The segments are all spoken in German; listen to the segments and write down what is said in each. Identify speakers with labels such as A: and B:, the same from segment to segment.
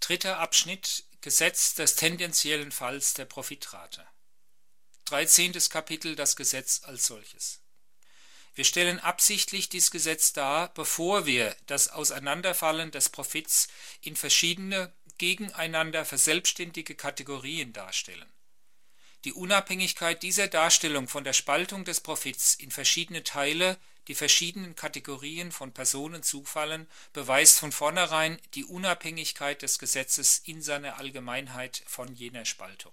A: Dritter Abschnitt: Gesetz des tendenziellen Falls der Profitrate. 13. Kapitel: Das Gesetz als solches. Wir stellen absichtlich dieses Gesetz dar, bevor wir das Auseinanderfallen des Profits in verschiedene, gegeneinander verselbstständige Kategorien darstellen. Die Unabhängigkeit dieser Darstellung von der Spaltung des Profits in verschiedene Teile, die verschiedenen Kategorien von Personen zufallen, beweist von vornherein die Unabhängigkeit des Gesetzes in seiner Allgemeinheit von jener Spaltung.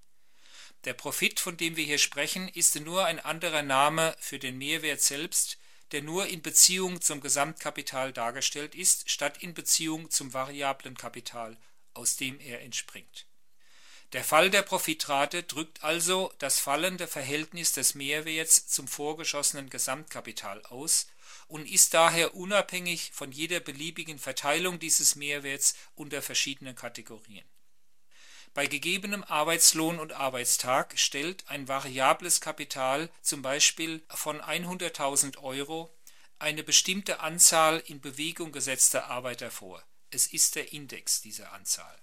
A: Der Profit, von dem wir hier sprechen, ist nur ein anderer Name für den Mehrwert selbst, der nur in Beziehung zum Gesamtkapital dargestellt ist, statt in Beziehung zum variablen Kapital, aus dem er entspringt. Der Fall der Profitrate drückt also das fallende Verhältnis des Mehrwerts zum vorgeschossenen Gesamtkapital aus und ist daher unabhängig von jeder beliebigen Verteilung dieses Mehrwerts unter verschiedene Kategorien. Bei gegebenem Arbeitslohn und Arbeitstag stellt ein variables Kapital zum Beispiel von 100.000 Euro eine bestimmte Anzahl in Bewegung gesetzter Arbeiter vor. Es ist der Index dieser Anzahl.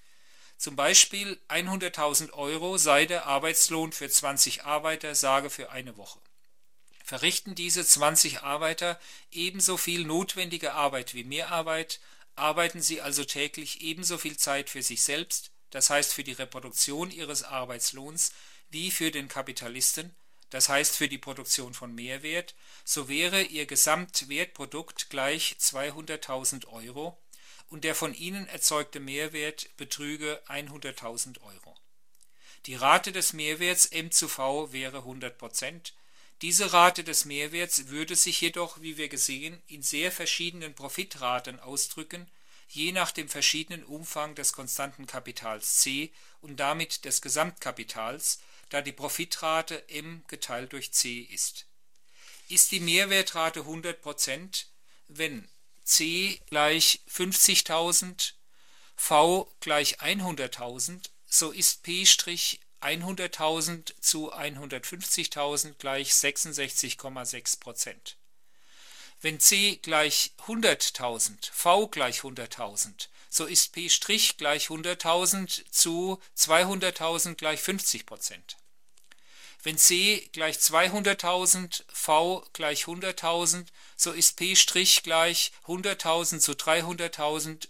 A: Zum Beispiel 100.000 Euro sei der Arbeitslohn für 20 Arbeiter, sage für eine Woche. Verrichten diese 20 Arbeiter ebenso viel notwendige Arbeit wie Mehrarbeit, arbeiten sie also täglich ebenso viel Zeit für sich selbst, das heißt für die Reproduktion ihres Arbeitslohns, wie für den Kapitalisten, das heißt für die Produktion von Mehrwert, so wäre ihr Gesamtwertprodukt gleich 200.000 Euro und der von ihnen erzeugte Mehrwert betrüge 100.000 Euro. Die Rate des Mehrwerts M zu V wäre 100%. Diese Rate des Mehrwerts würde sich jedoch, wie wir gesehen, in sehr verschiedenen Profitraten ausdrücken, je nach dem verschiedenen Umfang des konstanten Kapitals C und damit des Gesamtkapitals, da die Profitrate M geteilt durch C ist. Ist die Mehrwertrate 100%, wenn C gleich 50.000, V gleich 100.000, so ist P' 100.000 zu 150.000 gleich 66,6%. Wenn C gleich 100.000, V gleich 100.000, so ist P' gleich 100.000 zu 200.000 gleich 50%. Wenn C gleich 200.000, V gleich 100.000, so ist P' gleich 100.000 zu 300.000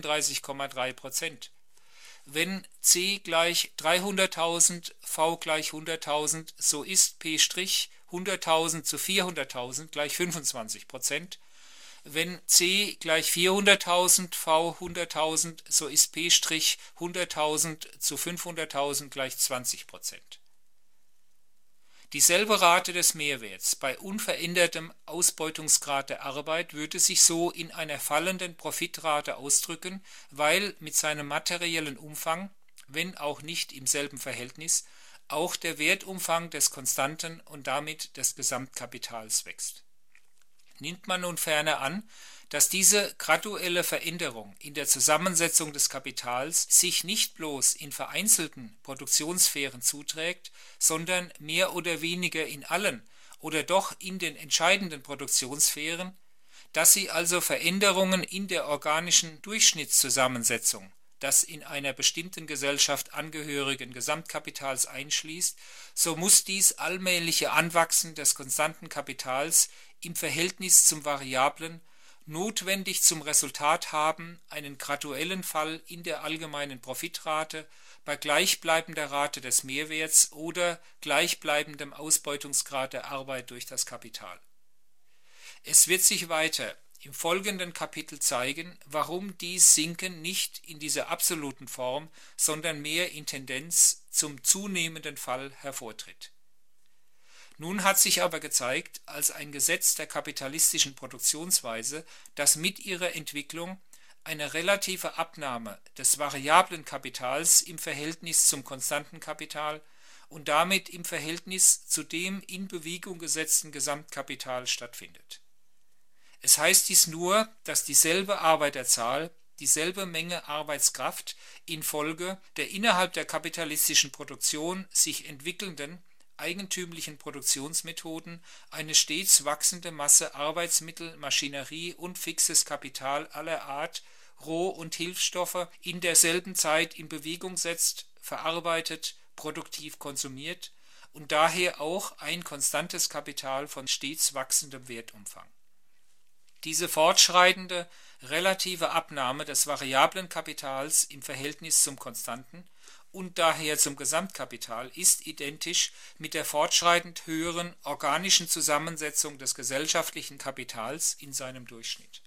A: 33,3%. Wenn C gleich 300.000, V gleich 100.000, so ist P' 100.000 zu 400.000 gleich 25%. Wenn C gleich 400.000, V 100.000, so ist P' 100.000 zu 500.000 gleich 20%. Dieselbe Rate des Mehrwerts bei unverändertem Ausbeutungsgrad der Arbeit würde sich so in einer fallenden Profitrate ausdrücken, weil mit seinem materiellen Umfang, wenn auch nicht im selben Verhältnis, auch der Wertumfang des konstanten und damit des Gesamtkapitals wächst. Nimmt man nun ferner an, dass diese graduelle Veränderung in der Zusammensetzung des Kapitals sich nicht bloß in vereinzelten Produktionssphären zuträgt, sondern mehr oder weniger in allen oder doch in den entscheidenden Produktionssphären, dass sie also Veränderungen in der organischen Durchschnittszusammensetzung, das in einer bestimmten Gesellschaft angehörigen Gesamtkapitals einschließt, so muss dies allmähliche Anwachsen des konstanten Kapitals im Verhältnis zum Variablen notwendig zum Resultat haben, einen graduellen Fall in der allgemeinen Profitrate bei gleichbleibender Rate des Mehrwerts oder gleichbleibendem Ausbeutungsgrad der Arbeit durch das Kapital. Es wird sich weiter im folgenden Kapitel zeigen, warum dies Sinken nicht in dieser absoluten Form, sondern mehr in Tendenz zum zunehmenden Fall hervortritt. Nun hat sich aber gezeigt, als ein Gesetz der kapitalistischen Produktionsweise, dass mit ihrer Entwicklung eine relative Abnahme des variablen Kapitals im Verhältnis zum konstanten Kapital und damit im Verhältnis zu dem in Bewegung gesetzten Gesamtkapital stattfindet. Es heißt dies nur, dass dieselbe Arbeiterzahl, dieselbe Menge Arbeitskraft infolge der innerhalb der kapitalistischen Produktion sich entwickelnden eigentümlichen Produktionsmethoden eine stets wachsende Masse Arbeitsmittel, Maschinerie und fixes Kapital aller Art Roh- und Hilfsstoffe in derselben Zeit in Bewegung setzt, verarbeitet, produktiv konsumiert und daher auch ein konstantes Kapital von stets wachsendem Wertumfang. Diese fortschreitende relative Abnahme des variablen Kapitals im Verhältnis zum konstanten und daher zum Gesamtkapital ist identisch mit der fortschreitend höheren organischen Zusammensetzung des gesellschaftlichen Kapitals in seinem Durchschnitt.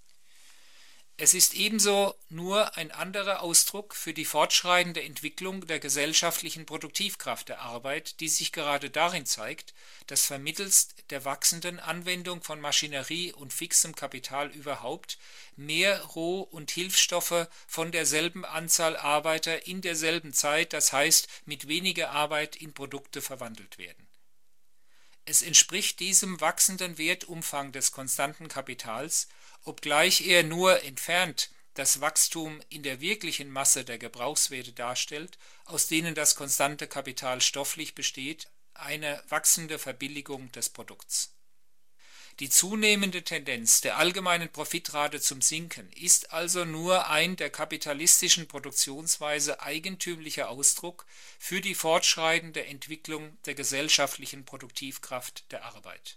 A: Es ist ebenso nur ein anderer Ausdruck für die fortschreitende Entwicklung der gesellschaftlichen Produktivkraft der Arbeit, die sich gerade darin zeigt, dass vermittelst der wachsenden Anwendung von Maschinerie und fixem Kapital überhaupt mehr Roh- und Hilfsstoffe von derselben Anzahl Arbeiter in derselben Zeit, das heißt mit weniger Arbeit, in Produkte verwandelt werden. Es entspricht diesem wachsenden Wertumfang des konstanten Kapitals, obgleich er nur entfernt das Wachstum in der wirklichen Masse der Gebrauchswerte darstellt, aus denen das konstante Kapital stofflich besteht, eine wachsende Verbilligung des Produkts. Die zunehmende Tendenz der allgemeinen Profitrate zum Sinken ist also nur ein der kapitalistischen Produktionsweise eigentümlicher Ausdruck für die fortschreitende Entwicklung der gesellschaftlichen Produktivkraft der Arbeit.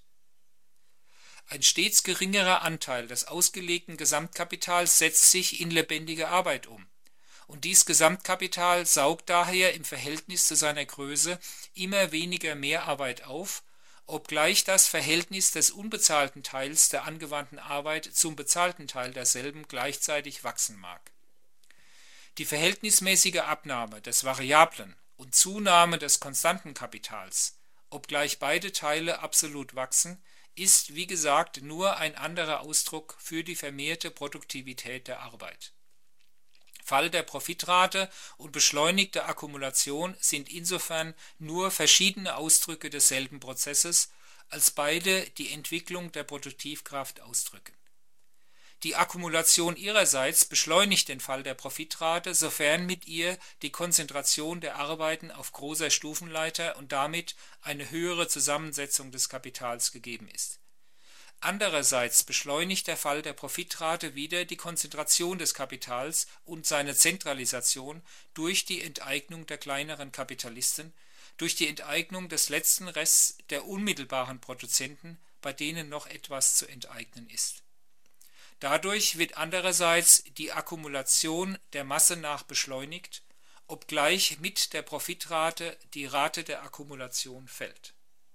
A: Ein stets geringerer Anteil des ausgelegten Gesamtkapitals setzt sich in lebendige Arbeit um, und dies Gesamtkapital saugt daher im Verhältnis zu seiner Größe immer weniger Mehrarbeit auf, obgleich das Verhältnis des unbezahlten Teils der angewandten Arbeit zum bezahlten Teil derselben gleichzeitig wachsen mag. Die verhältnismäßige Abnahme des variablen und Zunahme des konstanten Kapitals, obgleich beide Teile absolut wachsen, ist, wie gesagt, nur ein anderer Ausdruck für die vermehrte Produktivität der Arbeit. Fall der Profitrate und beschleunigte Akkumulation sind insofern nur verschiedene Ausdrücke desselben Prozesses, als beide die Entwicklung der Produktivkraft ausdrücken. Die Akkumulation ihrerseits beschleunigt den Fall der Profitrate, sofern mit ihr die Konzentration der Arbeiten auf großer Stufenleiter und damit eine höhere Zusammensetzung des Kapitals gegeben ist. Andererseits beschleunigt der Fall der Profitrate wieder die Konzentration des Kapitals und seine Zentralisation durch die Enteignung der kleineren Kapitalisten, durch die Enteignung des letzten Rests der unmittelbaren Produzenten, bei denen noch etwas zu enteignen ist. Dadurch wird andererseits die Akkumulation der Masse nach beschleunigt, obgleich mit der Profitrate die Rate der Akkumulation fällt.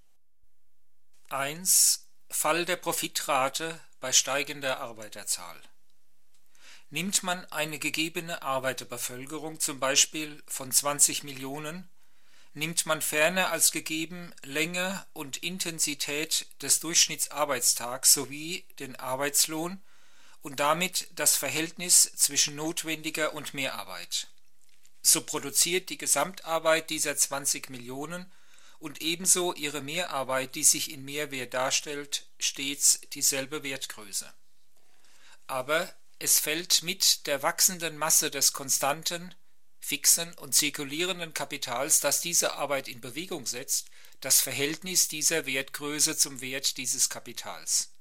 A: 1. Fall der Profitrate bei steigender Arbeiterzahl. Nimmt man eine gegebene Arbeiterbevölkerung zum Beispiel von 20 Millionen, nimmt man ferner als gegeben Länge und Intensität des Durchschnittsarbeitstags sowie den Arbeitslohn und damit das Verhältnis zwischen notwendiger und Mehrarbeit. So produziert die Gesamtarbeit dieser 20 Millionen und ebenso ihre Mehrarbeit, die sich in Mehrwert darstellt, stets dieselbe Wertgröße. Aber es fällt mit der wachsenden Masse des konstanten, fixen und zirkulierenden Kapitals, das diese Arbeit in Bewegung setzt, das Verhältnis dieser Wertgröße zum Wert dieses Kapitals.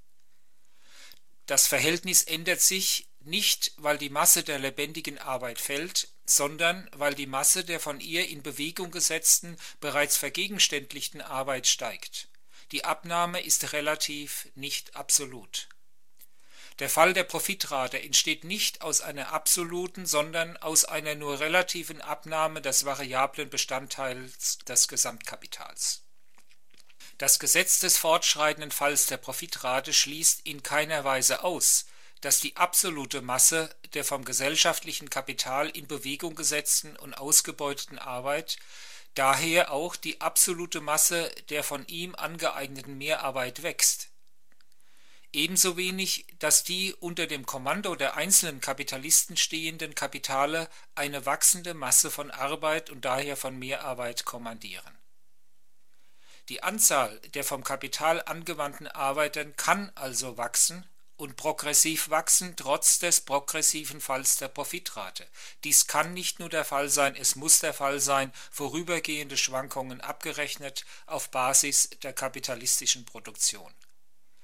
A: Das Verhältnis ändert sich nicht, weil die Masse der lebendigen Arbeit fällt, sondern weil die Masse der von ihr in Bewegung gesetzten, bereits vergegenständlichten Arbeit steigt. Die Abnahme ist relativ, nicht absolut. Der Fall der Profitrate entsteht nicht aus einer absoluten, sondern aus einer nur relativen Abnahme des variablen Bestandteils des Gesamtkapitals. Das Gesetz des fortschreitenden Falls der Profitrate schließt in keiner Weise aus, dass die absolute Masse der vom gesellschaftlichen Kapital in Bewegung gesetzten und ausgebeuteten Arbeit, daher auch die absolute Masse der von ihm angeeigneten Mehrarbeit wächst. Ebenso wenig, dass die unter dem Kommando der einzelnen Kapitalisten stehenden Kapitale eine wachsende Masse von Arbeit und daher von Mehrarbeit kommandieren. Die Anzahl der vom Kapital angewandten Arbeitern kann also wachsen und progressiv wachsen, trotz des progressiven Falls der Profitrate. Dies kann nicht nur der Fall sein, es muss der Fall sein, vorübergehende Schwankungen abgerechnet auf Basis der kapitalistischen Produktion.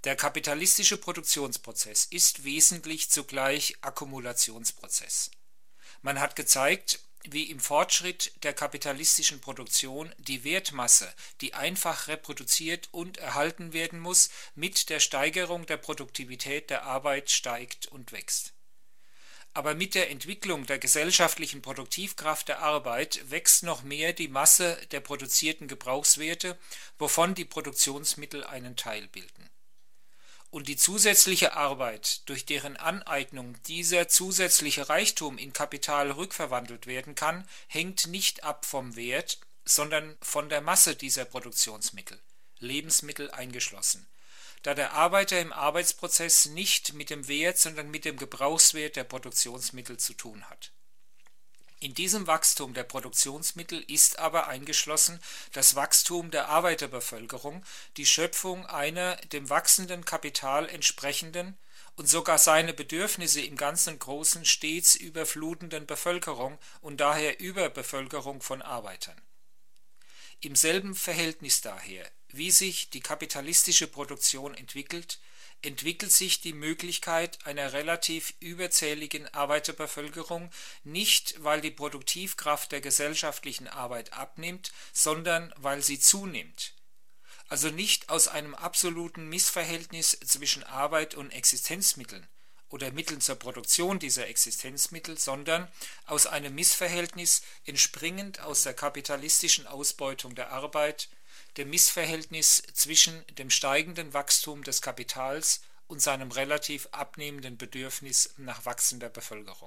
A: Der kapitalistische Produktionsprozess ist wesentlich zugleich Akkumulationsprozess. Man hat gezeigt, wie im Fortschritt der kapitalistischen Produktion die Wertmasse, die einfach reproduziert und erhalten werden muss, mit der Steigerung der Produktivität der Arbeit steigt und wächst. Aber mit der Entwicklung der gesellschaftlichen Produktivkraft der Arbeit wächst noch mehr die Masse der produzierten Gebrauchswerte, wovon die Produktionsmittel einen Teil bilden. Und die zusätzliche Arbeit, durch deren Aneignung dieser zusätzliche Reichtum in Kapital rückverwandelt werden kann, hängt nicht ab vom Wert, sondern von der Masse dieser Produktionsmittel, Lebensmittel eingeschlossen, da der Arbeiter im Arbeitsprozess nicht mit dem Wert, sondern mit dem Gebrauchswert der Produktionsmittel zu tun hat. In diesem Wachstum der Produktionsmittel ist aber eingeschlossen das Wachstum der Arbeiterbevölkerung, die Schöpfung einer dem wachsenden Kapital entsprechenden und sogar seine Bedürfnisse im Ganzen Großen stets überflutenden Bevölkerung und daher Überbevölkerung von Arbeitern. Im selben Verhältnis daher, wie sich die kapitalistische Produktion entwickelt sich die Möglichkeit einer relativ überzähligen Arbeiterbevölkerung nicht, weil die Produktivkraft der gesellschaftlichen Arbeit abnimmt, sondern weil sie zunimmt. Also nicht aus einem absoluten Missverhältnis zwischen Arbeit und Existenzmitteln oder Mitteln zur Produktion dieser Existenzmittel, sondern aus einem Missverhältnis entspringend aus der kapitalistischen Ausbeutung der Arbeit, dem Missverhältnis zwischen dem steigenden Wachstum des Kapitals und seinem relativ abnehmenden Bedürfnis nach wachsender Bevölkerung.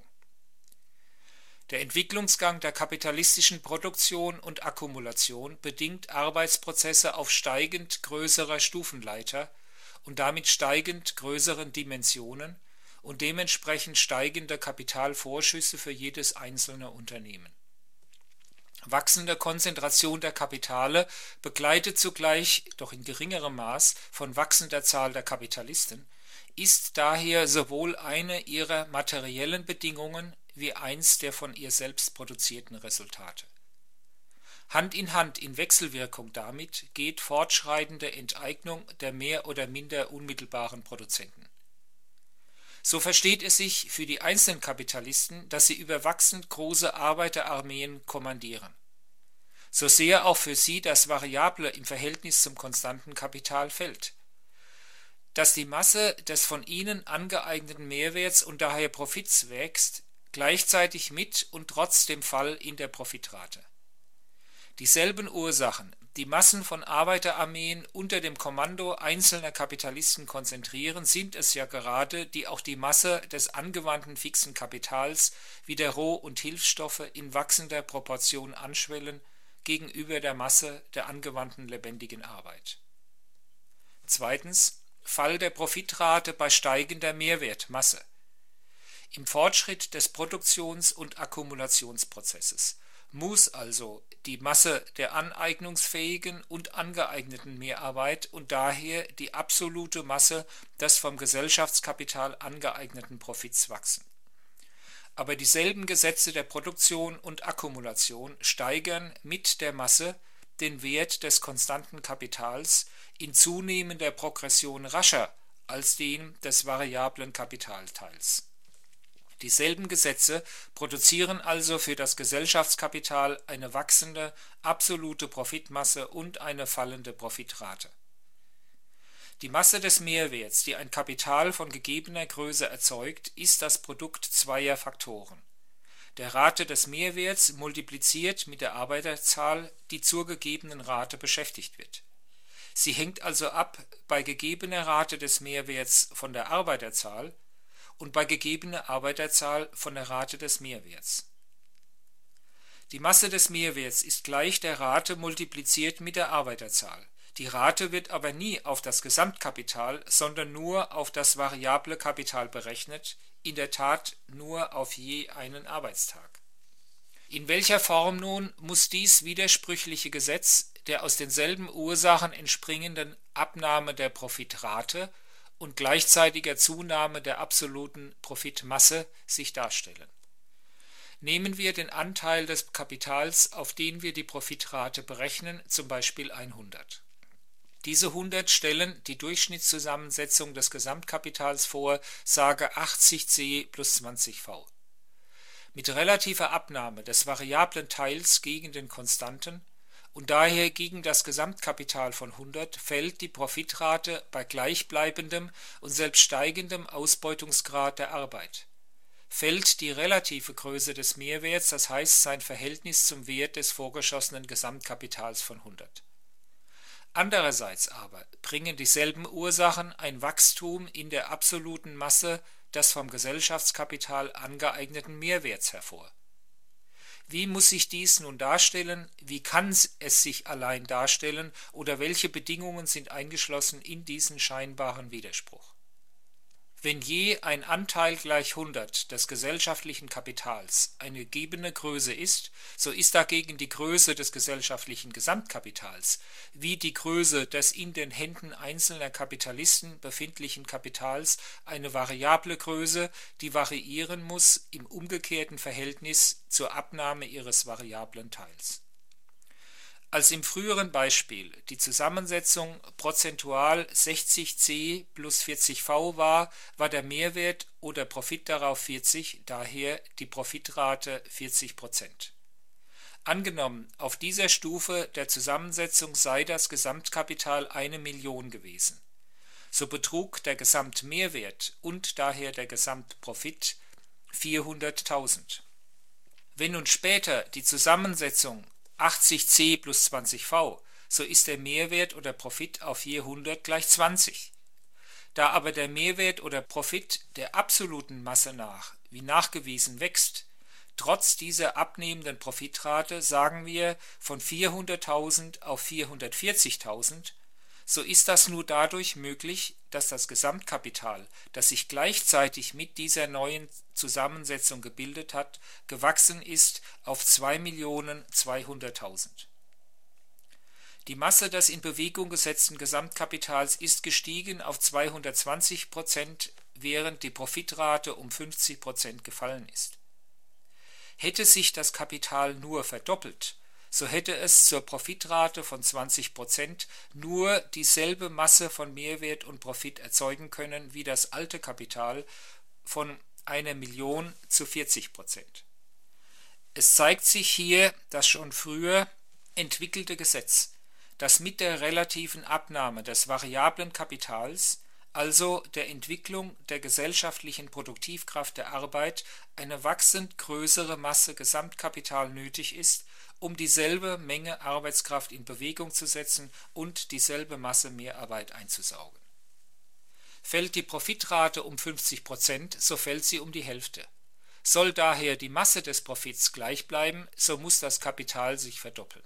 A: Der Entwicklungsgang der kapitalistischen Produktion und Akkumulation bedingt Arbeitsprozesse auf steigend größerer Stufenleiter und damit steigend größeren Dimensionen und dementsprechend steigende Kapitalvorschüsse für jedes einzelne Unternehmen. Wachsende Konzentration der Kapitale begleitet zugleich, doch in geringerem Maß, von wachsender Zahl der Kapitalisten, ist daher sowohl eine ihrer materiellen Bedingungen wie eins der von ihr selbst produzierten Resultate. Hand in Hand in Wechselwirkung damit geht fortschreitende Enteignung der mehr oder minder unmittelbaren Produzenten. So versteht es sich für die einzelnen Kapitalisten, dass sie über wachsend große Arbeiterarmeen kommandieren. So sehr auch für sie das Variable im Verhältnis zum konstanten Kapital fällt. Dass die Masse des von ihnen angeeigneten Mehrwerts und daher Profits wächst, gleichzeitig mit und trotz dem Fall in der Profitrate. Dieselben Ursachen, die Massen von Arbeiterarmeen unter dem Kommando einzelner Kapitalisten konzentrieren, sind es ja gerade, die auch die Masse des angewandten fixen Kapitals wie der Roh- und Hilfsstoffe in wachsender Proportion anschwellen gegenüber der Masse der angewandten lebendigen Arbeit. Zweitens, Fall der Profitrate bei steigender Mehrwertmasse. Im Fortschritt des Produktions- und Akkumulationsprozesses muss also die Masse der aneignungsfähigen und angeeigneten Mehrarbeit und daher die absolute Masse des vom Gesellschaftskapital angeeigneten Profits wachsen. Aber dieselben Gesetze der Produktion und Akkumulation steigern mit der Masse den Wert des konstanten Kapitals in zunehmender Progression rascher als den des variablen Kapitalteils. Dieselben Gesetze produzieren also für das Gesellschaftskapital eine wachsende absolute Profitmasse und eine fallende Profitrate. Die Masse des Mehrwerts, die ein Kapital von gegebener Größe erzeugt, ist das Produkt zweier Faktoren: der Rate des Mehrwerts multipliziert mit der Arbeiterzahl, die zur gegebenen Rate beschäftigt wird. Sie hängt also ab bei gegebener Rate des Mehrwerts von der Arbeiterzahl und bei gegebener Arbeiterzahl von der Rate des Mehrwerts. Die Masse des Mehrwerts ist gleich der Rate multipliziert mit der Arbeiterzahl. Die Rate wird aber nie auf das Gesamtkapital, sondern nur auf das variable Kapital berechnet, in der Tat nur auf je einen Arbeitstag. In welcher Form nun muss dies widersprüchliche Gesetz der aus denselben Ursachen entspringenden Abnahme der Profitrate und gleichzeitiger Zunahme der absoluten Profitmasse sich darstellen? Nehmen wir den Anteil des Kapitals, auf den wir die Profitrate berechnen, zum Beispiel 100. Diese 100 stellen die Durchschnittszusammensetzung des Gesamtkapitals vor, sage 80c plus 20v. Mit relativer Abnahme des variablen Teils gegen den konstanten und daher gegen das Gesamtkapital von 100 fällt die Profitrate bei gleichbleibendem und selbst steigendem Ausbeutungsgrad der Arbeit. Fällt die relative Größe des Mehrwerts, das heißt sein Verhältnis zum Wert des vorgeschossenen Gesamtkapitals von 100. Andererseits aber bringen dieselben Ursachen ein Wachstum in der absoluten Masse des vom Gesellschaftskapital angeeigneten Mehrwerts hervor. Wie muss sich dies nun darstellen, wie kann es sich allein darstellen oder welche Bedingungen sind eingeschlossen in diesen scheinbaren Widerspruch? Wenn je ein Anteil gleich 100 des gesellschaftlichen Kapitals eine gegebene Größe ist, so ist dagegen die Größe des gesellschaftlichen Gesamtkapitals wie die Größe des in den Händen einzelner Kapitalisten befindlichen Kapitals eine variable Größe, die variieren muss im umgekehrten Verhältnis zur Abnahme ihres variablen Teils. Als im früheren Beispiel die Zusammensetzung prozentual 60c plus 40v war, war der Mehrwert oder Profit darauf 40, daher die Profitrate 40%. Angenommen, auf dieser Stufe der Zusammensetzung sei das Gesamtkapital 1 Million gewesen. So betrug der Gesamtmehrwert und daher der Gesamtprofit 400.000. Wenn nun später die Zusammensetzung 80c plus 20v, so ist der Mehrwert oder Profit auf je 100 gleich 20. Da aber der Mehrwert oder Profit der absoluten Masse nach, wie nachgewiesen, wächst, trotz dieser abnehmenden Profitrate sagen wir von 400.000 auf 440.000, so ist das nur dadurch möglich, dass das Gesamtkapital, das sich gleichzeitig mit dieser neuen Zusammensetzung gebildet hat, gewachsen ist auf 2.200.000. Die Masse des in Bewegung gesetzten Gesamtkapitals ist gestiegen auf 220%, während die Profitrate um 50% gefallen ist. Hätte sich das Kapital nur verdoppelt, so hätte es zur Profitrate von 20% nur dieselbe Masse von Mehrwert und Profit erzeugen können wie das alte Kapital von 1 Million zu 40%. Es zeigt sich hier das schon früher entwickelte Gesetz, dass mit der relativen Abnahme des variablen Kapitals, also der Entwicklung der gesellschaftlichen Produktivkraft der Arbeit, eine wachsend größere Masse Gesamtkapital nötig ist, um dieselbe Menge Arbeitskraft in Bewegung zu setzen und dieselbe Masse Mehrarbeit einzusaugen. Fällt die Profitrate um 50%, so fällt sie um die Hälfte. Soll daher die Masse des Profits gleich bleiben, so muss das Kapital sich verdoppeln.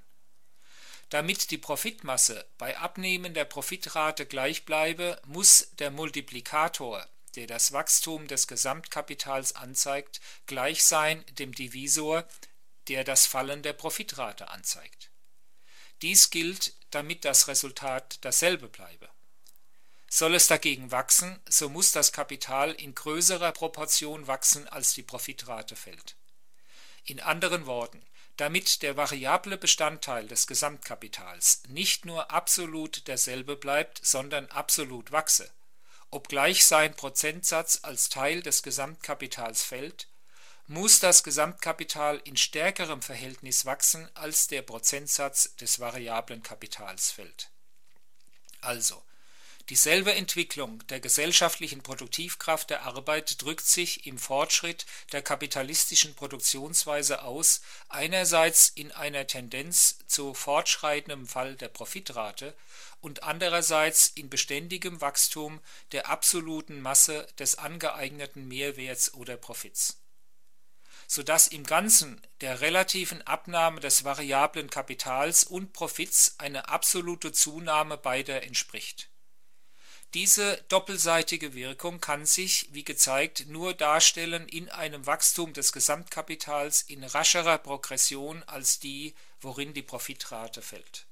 A: Damit die Profitmasse bei abnehmender Profitrate gleich bleibe, muss der Multiplikator, der das Wachstum des Gesamtkapitals anzeigt, gleich sein dem Divisor, der das Fallen der Profitrate anzeigt. Dies gilt, damit das Resultat dasselbe bleibe. Soll es dagegen wachsen, so muss das Kapital in größerer Proportion wachsen, als die Profitrate fällt. In anderen Worten, damit der variable Bestandteil des Gesamtkapitals nicht nur absolut derselbe bleibt, sondern absolut wachse, obgleich sein Prozentsatz als Teil des Gesamtkapitals fällt, muss das Gesamtkapital in stärkerem Verhältnis wachsen, als der Prozentsatz des variablen Kapitals fällt. Also, dieselbe Entwicklung der gesellschaftlichen Produktivkraft der Arbeit drückt sich im Fortschritt der kapitalistischen Produktionsweise aus, einerseits in einer Tendenz zu fortschreitendem Fall der Profitrate und andererseits in beständigem Wachstum der absoluten Masse des angeeigneten Mehrwerts oder Profits, sodass im Ganzen der relativen Abnahme des variablen Kapitals und Profits eine absolute Zunahme beider entspricht. Diese doppelseitige Wirkung kann sich, wie gezeigt, nur darstellen in einem Wachstum des Gesamtkapitals in rascherer Progression als die, worin die Profitrate fällt.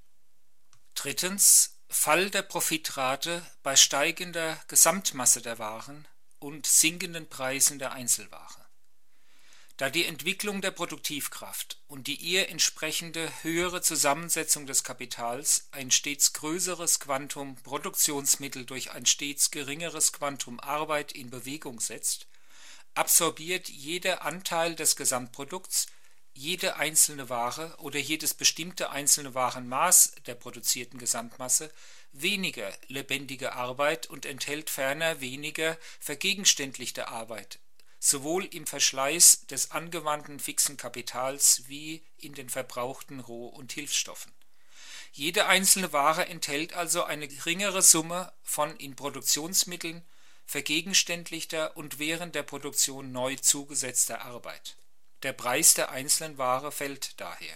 A: Drittens, Fall der Profitrate bei steigender Gesamtmasse der Waren und sinkenden Preisen der Einzelware. Da die Entwicklung der Produktivkraft und die ihr entsprechende höhere Zusammensetzung des Kapitals ein stets größeres Quantum Produktionsmittel durch ein stets geringeres Quantum Arbeit in Bewegung setzt, absorbiert jeder Anteil des Gesamtprodukts, jede einzelne Ware oder jedes bestimmte einzelne Warenmaß der produzierten Gesamtmasse weniger lebendige Arbeit und enthält ferner weniger vergegenständlichte Arbeit, sowohl im Verschleiß des angewandten fixen Kapitals wie in den verbrauchten Roh- und Hilfsstoffen. Jede einzelne Ware enthält also eine geringere Summe von in Produktionsmitteln vergegenständlichter und während der Produktion neu zugesetzter Arbeit. Der Preis der einzelnen Ware fällt daher.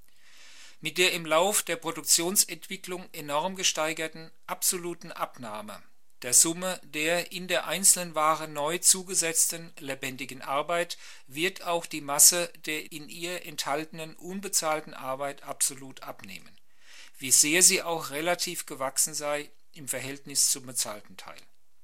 A: Mit der im Lauf der Produktionsentwicklung enorm gesteigerten absoluten Abnahme der Summe der in der einzelnen Ware neu zugesetzten lebendigen Arbeit wird auch die Masse der in ihr enthaltenen unbezahlten Arbeit absolut abnehmen, wie sehr sie auch relativ gewachsen sei im Verhältnis zum bezahlten Teil.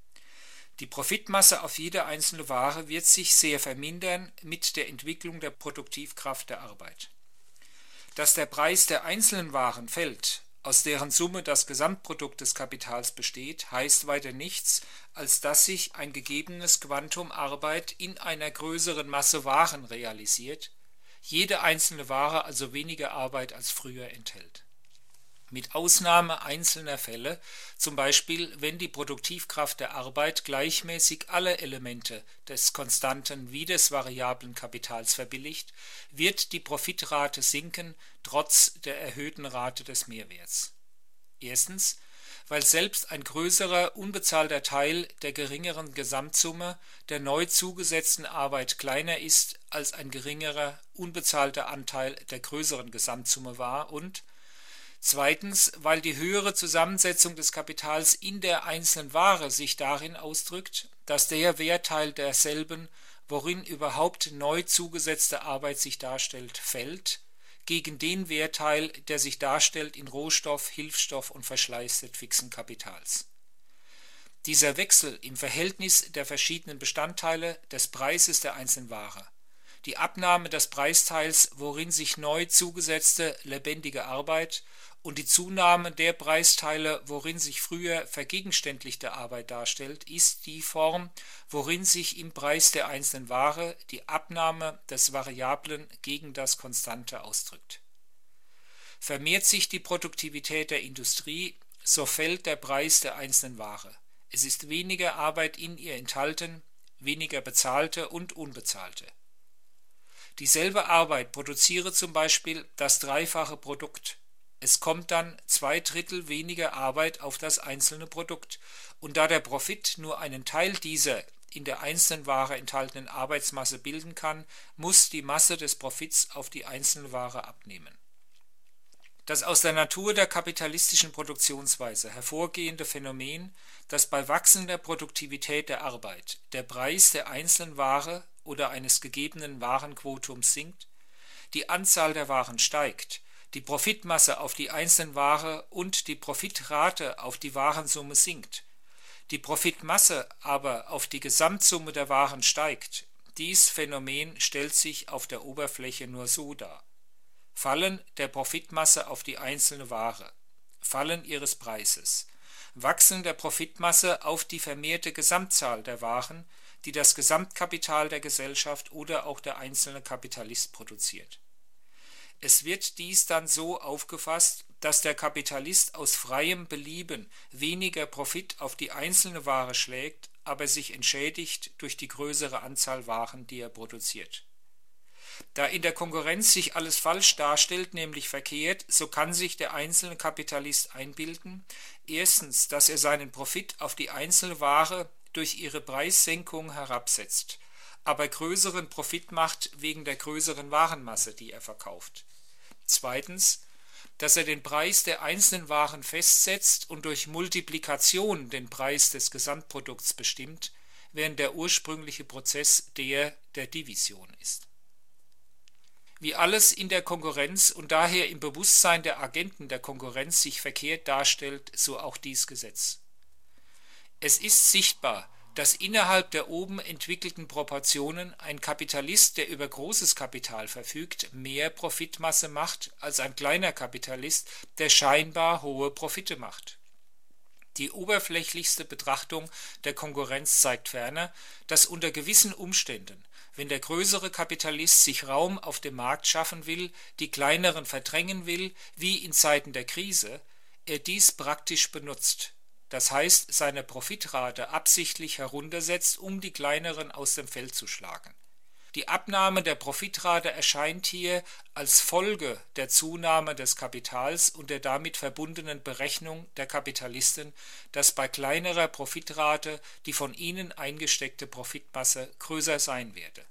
A: Die Profitmasse auf jede einzelne Ware wird sich sehr vermindern mit der Entwicklung der Produktivkraft der Arbeit. Dass der Preis der einzelnen Waren fällt, aus deren Summe das Gesamtprodukt des Kapitals besteht, heißt weiter nichts, als dass sich ein gegebenes Quantum Arbeit in einer größeren Masse Waren realisiert, jede einzelne Ware also weniger Arbeit als früher enthält. Mit Ausnahme einzelner Fälle, zum Beispiel wenn die Produktivkraft der Arbeit gleichmäßig alle Elemente des konstanten wie des variablen Kapitals verbilligt, wird die Profitrate sinken, trotz der erhöhten Rate des Mehrwerts. Erstens, weil selbst ein größerer unbezahlter Teil der geringeren Gesamtsumme der neu zugesetzten Arbeit kleiner ist, als ein geringerer unbezahlter Anteil der größeren Gesamtsumme war und zweitens, weil die höhere Zusammensetzung des Kapitals in der einzelnen Ware sich darin ausdrückt, dass der Wertteil derselben, worin überhaupt neu zugesetzte Arbeit sich darstellt, fällt, gegen den Wertteil, der sich darstellt in Rohstoff, Hilfsstoff und Verschleiß des fixen Kapitals. Dieser Wechsel im Verhältnis der verschiedenen Bestandteile des Preises der einzelnen Ware, die Abnahme des Preisteils, worin sich neu zugesetzte lebendige Arbeit und die Zunahme der Preisteile, worin sich früher vergegenständlichte Arbeit darstellt, ist die Form, worin sich im Preis der einzelnen Ware die Abnahme des Variablen gegen das Konstante ausdrückt. Vermehrt sich die Produktivität der Industrie, so fällt der Preis der einzelnen Ware. Es ist weniger Arbeit in ihr enthalten, weniger bezahlte und unbezahlte. Dieselbe Arbeit produziere zum Beispiel das dreifache Produkt. Es kommt dann 2/3 weniger Arbeit auf das einzelne Produkt, und da der Profit nur einen Teil dieser in der einzelnen Ware enthaltenen Arbeitsmasse bilden kann, muss die Masse des Profits auf die einzelne Ware abnehmen. Das aus der Natur der kapitalistischen Produktionsweise hervorgehende Phänomen, dass bei wachsender Produktivität der Arbeit der Preis der einzelnen Ware oder eines gegebenen Warenquotums sinkt, die Anzahl der Waren steigt, die Profitmasse auf die einzelne Ware und die Profitrate auf die Warensumme sinkt, die Profitmasse aber auf die Gesamtsumme der Waren steigt. Dies Phänomen stellt sich auf der Oberfläche nur so dar: Fallen der Profitmasse auf die einzelne Ware, Fallen ihres Preises, Wachsen der Profitmasse auf die vermehrte Gesamtzahl der Waren, die das Gesamtkapital der Gesellschaft oder auch der einzelne Kapitalist produziert. Es wird dies dann so aufgefasst, dass der Kapitalist aus freiem Belieben weniger Profit auf die einzelne Ware schlägt, aber sich entschädigt durch die größere Anzahl Waren, die er produziert. Da in der Konkurrenz sich alles falsch darstellt, nämlich verkehrt, so kann sich der einzelne Kapitalist einbilden, erstens, dass er seinen Profit auf die einzelne Ware durch ihre Preissenkung herabsetzt, aber größeren Profit macht wegen der größeren Warenmasse, die er verkauft. Zweitens, dass er den Preis der einzelnen Waren festsetzt und durch Multiplikation den Preis des Gesamtprodukts bestimmt, während der ursprüngliche Prozess der Division ist. Wie alles in der Konkurrenz und daher im Bewusstsein der Agenten der Konkurrenz sich verkehrt darstellt, so auch dies Gesetz. Es ist sichtbar, dass innerhalb der oben entwickelten Proportionen ein Kapitalist, der über großes Kapital verfügt, mehr Profitmasse macht als ein kleiner Kapitalist, der scheinbar hohe Profite macht. Die oberflächlichste Betrachtung der Konkurrenz zeigt ferner, dass unter gewissen Umständen, wenn der größere Kapitalist sich Raum auf dem Markt schaffen will, die kleineren verdrängen will, wie in Zeiten der Krise, er dies praktisch benutzt. Das heißt, seine Profitrate absichtlich heruntersetzt, um die kleineren aus dem Feld zu schlagen. Die Abnahme der Profitrate erscheint hier als Folge der Zunahme des Kapitals und der damit verbundenen Berechnung der Kapitalisten, dass bei kleinerer Profitrate die von ihnen eingesteckte Profitmasse größer sein werde.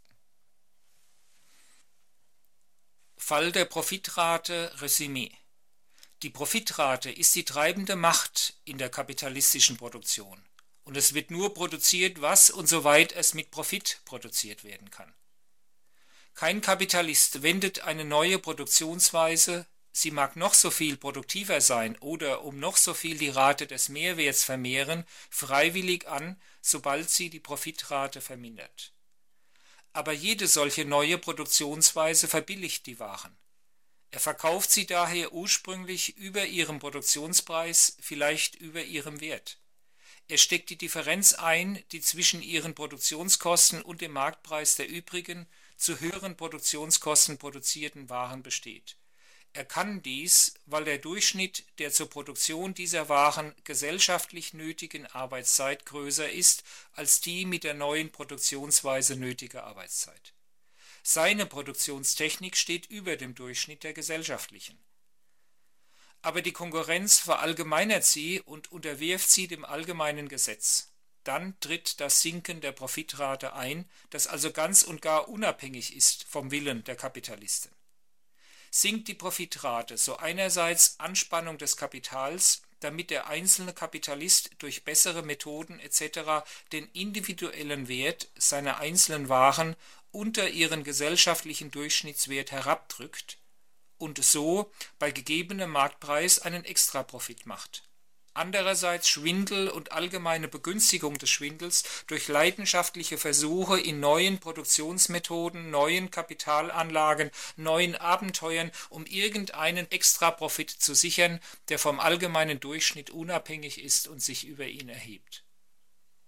A: Fall der Profitrate Resümee. Die Profitrate ist die treibende Macht in der kapitalistischen Produktion. Und es wird nur produziert, was und soweit es mit Profit produziert werden kann. Kein Kapitalist wendet eine neue Produktionsweise, sie mag noch so viel produktiver sein oder um noch so viel die Rate des Mehrwerts vermehren, freiwillig an, sobald sie die Profitrate vermindert. Aber jede solche neue Produktionsweise verbilligt die Waren. Er verkauft sie daher ursprünglich über ihrem Produktionspreis, vielleicht über ihrem Wert. Er steckt die Differenz ein, die zwischen ihren Produktionskosten und dem Marktpreis der übrigen, zu höheren Produktionskosten produzierten Waren besteht. Er kann dies, weil der Durchschnitt der zur Produktion dieser Waren gesellschaftlich nötigen Arbeitszeit größer ist als die mit der neuen Produktionsweise nötige Arbeitszeit. Seine Produktionstechnik steht über dem Durchschnitt der gesellschaftlichen. Aber die Konkurrenz verallgemeinert sie und unterwirft sie dem allgemeinen Gesetz. Dann tritt das Sinken der Profitrate ein, das also ganz und gar unabhängig ist vom Willen der Kapitalisten. Sinkt die Profitrate, so einerseits Anspannung des Kapitals, damit der einzelne Kapitalist durch bessere Methoden etc. den individuellen Wert seiner einzelnen Waren unter ihren gesellschaftlichen Durchschnittswert herabdrückt, und so bei gegebenem Marktpreis einen Extraprofit macht. Andererseits Schwindel und allgemeine Begünstigung des Schwindels durch leidenschaftliche Versuche in neuen Produktionsmethoden, neuen Kapitalanlagen, neuen Abenteuern, um irgendeinen Extraprofit zu sichern, der vom allgemeinen Durchschnitt unabhängig ist und sich über ihn erhebt.